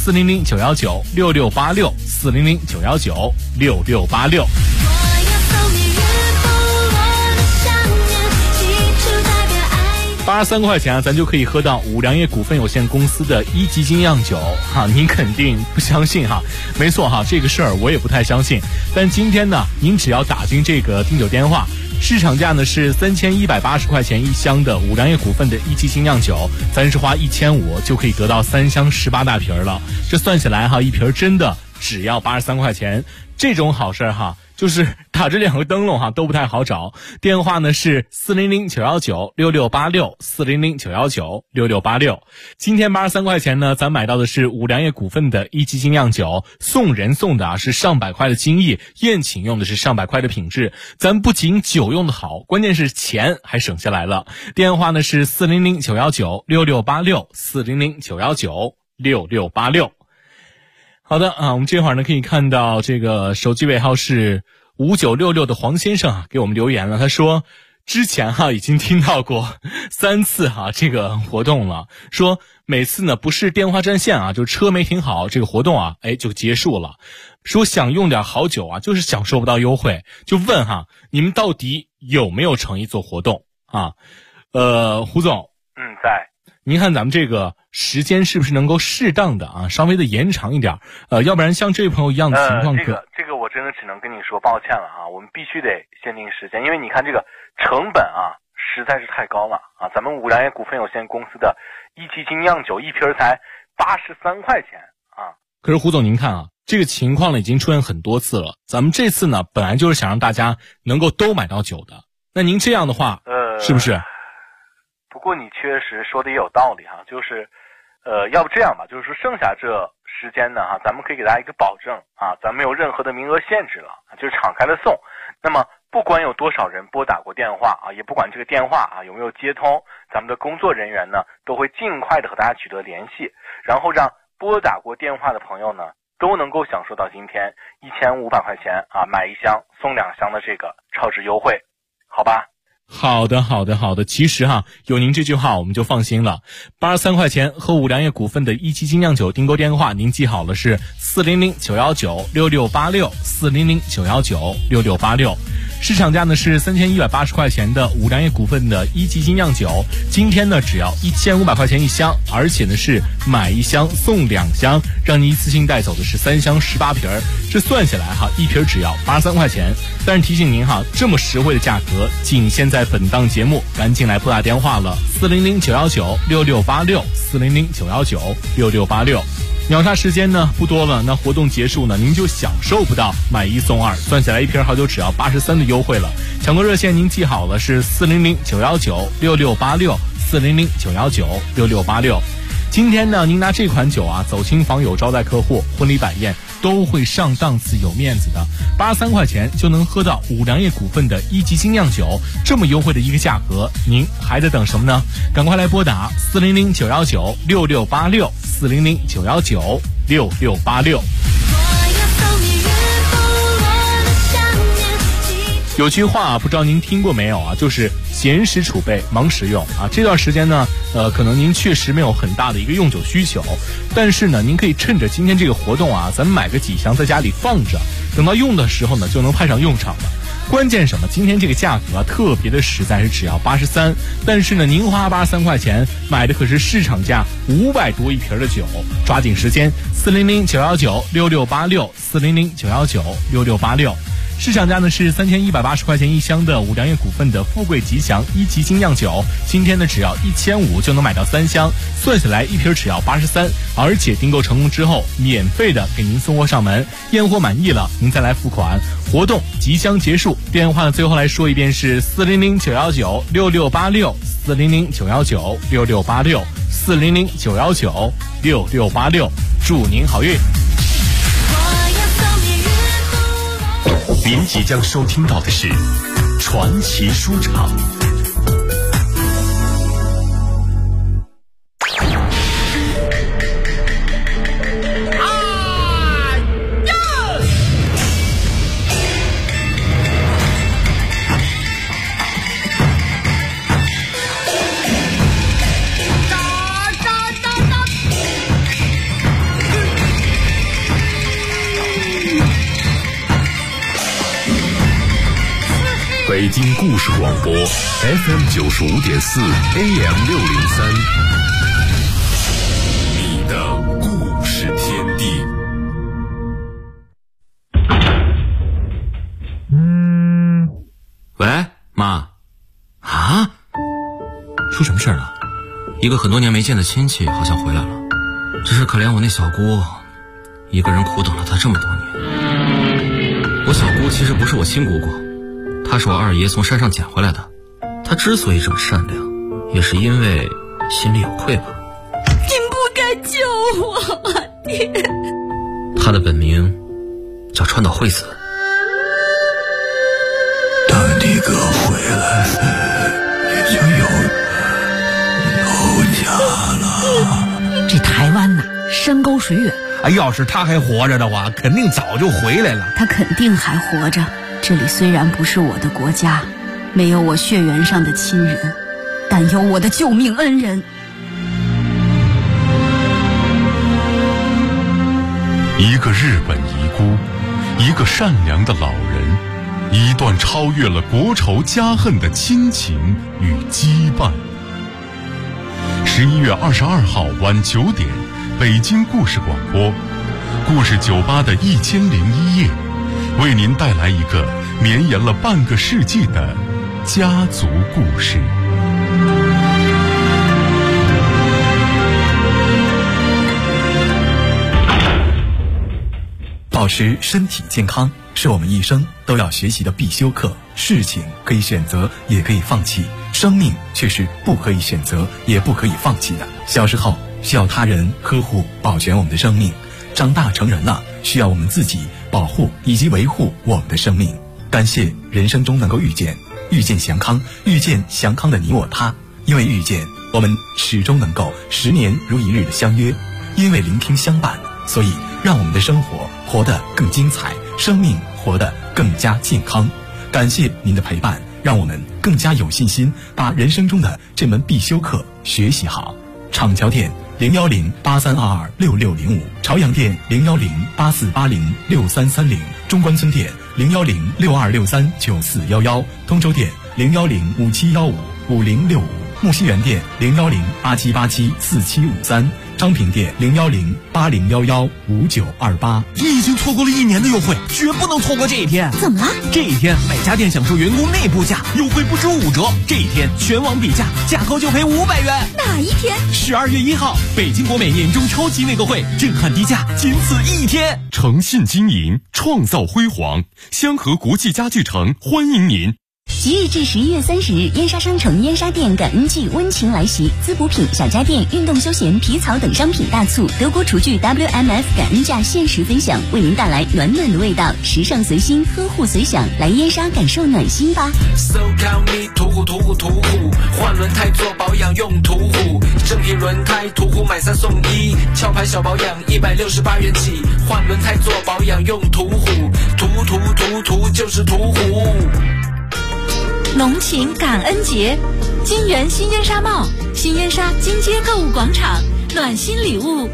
400-919-6686，400-919-6686。83块钱啊，咱就可以喝到五粮液股份有限公司的一级精酿酒哈，您肯定不相信哈？没错哈，这个事儿我也不太相信。但今天呢，您只要打进这个订酒电话，市场价呢是3180块钱一箱的五粮液股份的一级精酿酒，咱是花1500就可以得到3箱18大瓶了。这算起来哈，一瓶真的只要83块钱，这种好事哈。就是打这2个灯笼哈都不太好找，电话呢是400-919-6686，400-919-6686。今天83块钱呢，咱买到的是五粮液股份的一级精酿酒，送人送的啊是上百块的精益，宴请用的是上百块的品质。咱不仅酒用的好，关键是钱还省下来了。电话呢是400-919-6686，400-919-6686。好的啊，我们这会儿呢可以看到这个手机尾号是5966的黄先生啊给我们留言了，他说之前已经听到过3次这个活动了，说每次呢不是电话占线就车没停好，这个活动就结束了，说想用点好酒就是享受不到优惠，就问你们到底有没有诚意做活动胡总在。 您看咱们这个时间是不是能够适当的稍微的延长一点，要不然像这位朋友一样的情况这个我真的只能跟你说抱歉了我们必须得限定时间，因为你看这个成本实在是太高了咱们五粮液股份有限公司的一级精酿酒一瓶才83块钱可是胡总您看这个情况呢已经出现很多次了，咱们这次呢本来就是想让大家能够都买到酒的，那您这样的话是不是？ 不过你确实说的也有道理就是要不这样吧，就是说剩下这时间呢咱们可以给大家一个保证咱没有任何的名额限制了，就是敞开了送。那么不管有多少人拨打过电话也不管这个电话有没有接通，咱们的工作人员呢都会尽快的和大家取得联系，然后让拨打过电话的朋友呢都能够享受到今天1500块钱买1箱送2箱的这个超值优惠，好吧？ 好的，其实有您这句话我们就放心了。83块钱和五粮液股份的一级精酿酒订购电话您记好了，是400-919-6686，400-919-6686。市场价呢是3180块钱的五粮液股份的一级精酿酒，今天呢只要1500块钱一箱，而且呢是买1箱送2箱，让您一次性带走的是3箱18瓶，这算下来一瓶只要83块钱。但是提醒您这么实惠的价格仅限在本档节目，赶紧来拨打电话了，400-919-6686，400-919-6686。秒杀时间呢不多了，那活动结束呢您就享受不到买1送2，算下来一瓶好酒只要83的优惠了。抢购热线您记好了，是400-919-6686，400-919-6686。今天呢您拿这款酒走亲访友招待客户，婚礼摆宴都会上档次有面子的，83块钱就能喝到五粮液股份的一级精酿酒，这么优惠的一个价格，您还在等什么呢？赶快来拨打400-919-6686，400-919-6686。有句话不知道您听过没有就是闲时储备忙时用这段时间呢可能您确实没有很大的一个用酒需求，但是呢您可以趁着今天这个活动咱们买个几箱在家里放着，等到用的时候呢就能派上用场了。关键什么？今天这个价格特别的实在，是只要83，但是呢您花83块钱买的可是市场价500多一瓶的酒，抓紧时间，400-919-6686，400-919-6686。市场价呢是3180块钱一箱的五粮液股份的富贵吉祥一级精酿酒，今天呢只要1500就能买到3箱，算下来一瓶只要83，而且订购成功之后免费的给您送货上门，验货满意了您再来付款。活动即将结束，电话呢最后来说一遍是400-919-6686，400-919-6686，400-919-6686，祝您好运。 您即将收听到的是传奇书场。北京故事广播 FM 95.4 AM 603，你的故事天地。 喂，妈。啊？ 出什么事儿了？ 一个很多年没见的亲戚好像回来了，只是可怜我那小姑，一个人苦等了她这么多年。我小姑其实不是我亲姑姑，她是我二爷从山上捡回来的。她之所以这么善良，也是因为心里有愧吧。 您不该救我啊，爹！ 她的本名叫川岛惠子。 大弟哥回来也就有家了。 这台湾呐，山高水远。 要是他还活着的话，肯定早就回来了。 他肯定还活着。这里虽然不是我的国家，没有我血缘上的亲人，但有我的救命恩人。 一个日本遗孤，一个善良的老人，一段超越了国仇家恨的亲情与羁绊。11月22号晚9点，北京故事广播，故事酒吧的1001夜，为您带来一个绵延了半个世纪的家族故事。 保持身体健康是我们一生都要学习的必修课。事情可以选择，也可以放弃，生命却是不可以选择，也不可以放弃的。小时候需要他人呵护保全我们的生命，长大成人了，需要我们自己保护以及维护我们的生命。感谢人生中能够遇见祥康，遇见祥康的你我他。因为遇见，我们始终能够10年如一日的相约；因为聆听相伴，所以让我们的生活活得更精彩，生命活得更加健康。感谢您的陪伴，让我们更加有信心把人生中的这门必修课学习好。厂桥店01083226605，朝阳店01084806330，中关村店01062639411，通州店01057155065，木樨园店01087874753，昌平店01080115928。 你已经错过了1年的优惠，绝不能错过这一天。 怎么了？ 这一天每家店享受员工内部价，优惠不止5折。这一天全网比价，价购就赔500元。 哪一天 ？12月1号，北京国美年终超级内购会，震撼低价，仅此1天。 诚信经营，创造辉煌，香河国际家具城欢迎您。 即日至11月30日，燕莎商城燕莎店感恩季温情来袭，滋补品、小家电、运动休闲、皮草等商品大促，德国厨具 WMF 感恩价限时分享，为您带来暖暖的味道，时尚随心，呵护随想，来燕莎感受暖心吧。 So call me 途虎，换轮胎做保养用途虎，正品轮胎途虎买3送1，壳牌小保养168元起，换轮胎做保养用途虎，途就是途虎。 浓情感恩节，金源新燕莎帽，新燕莎金街购物广场，暖心礼物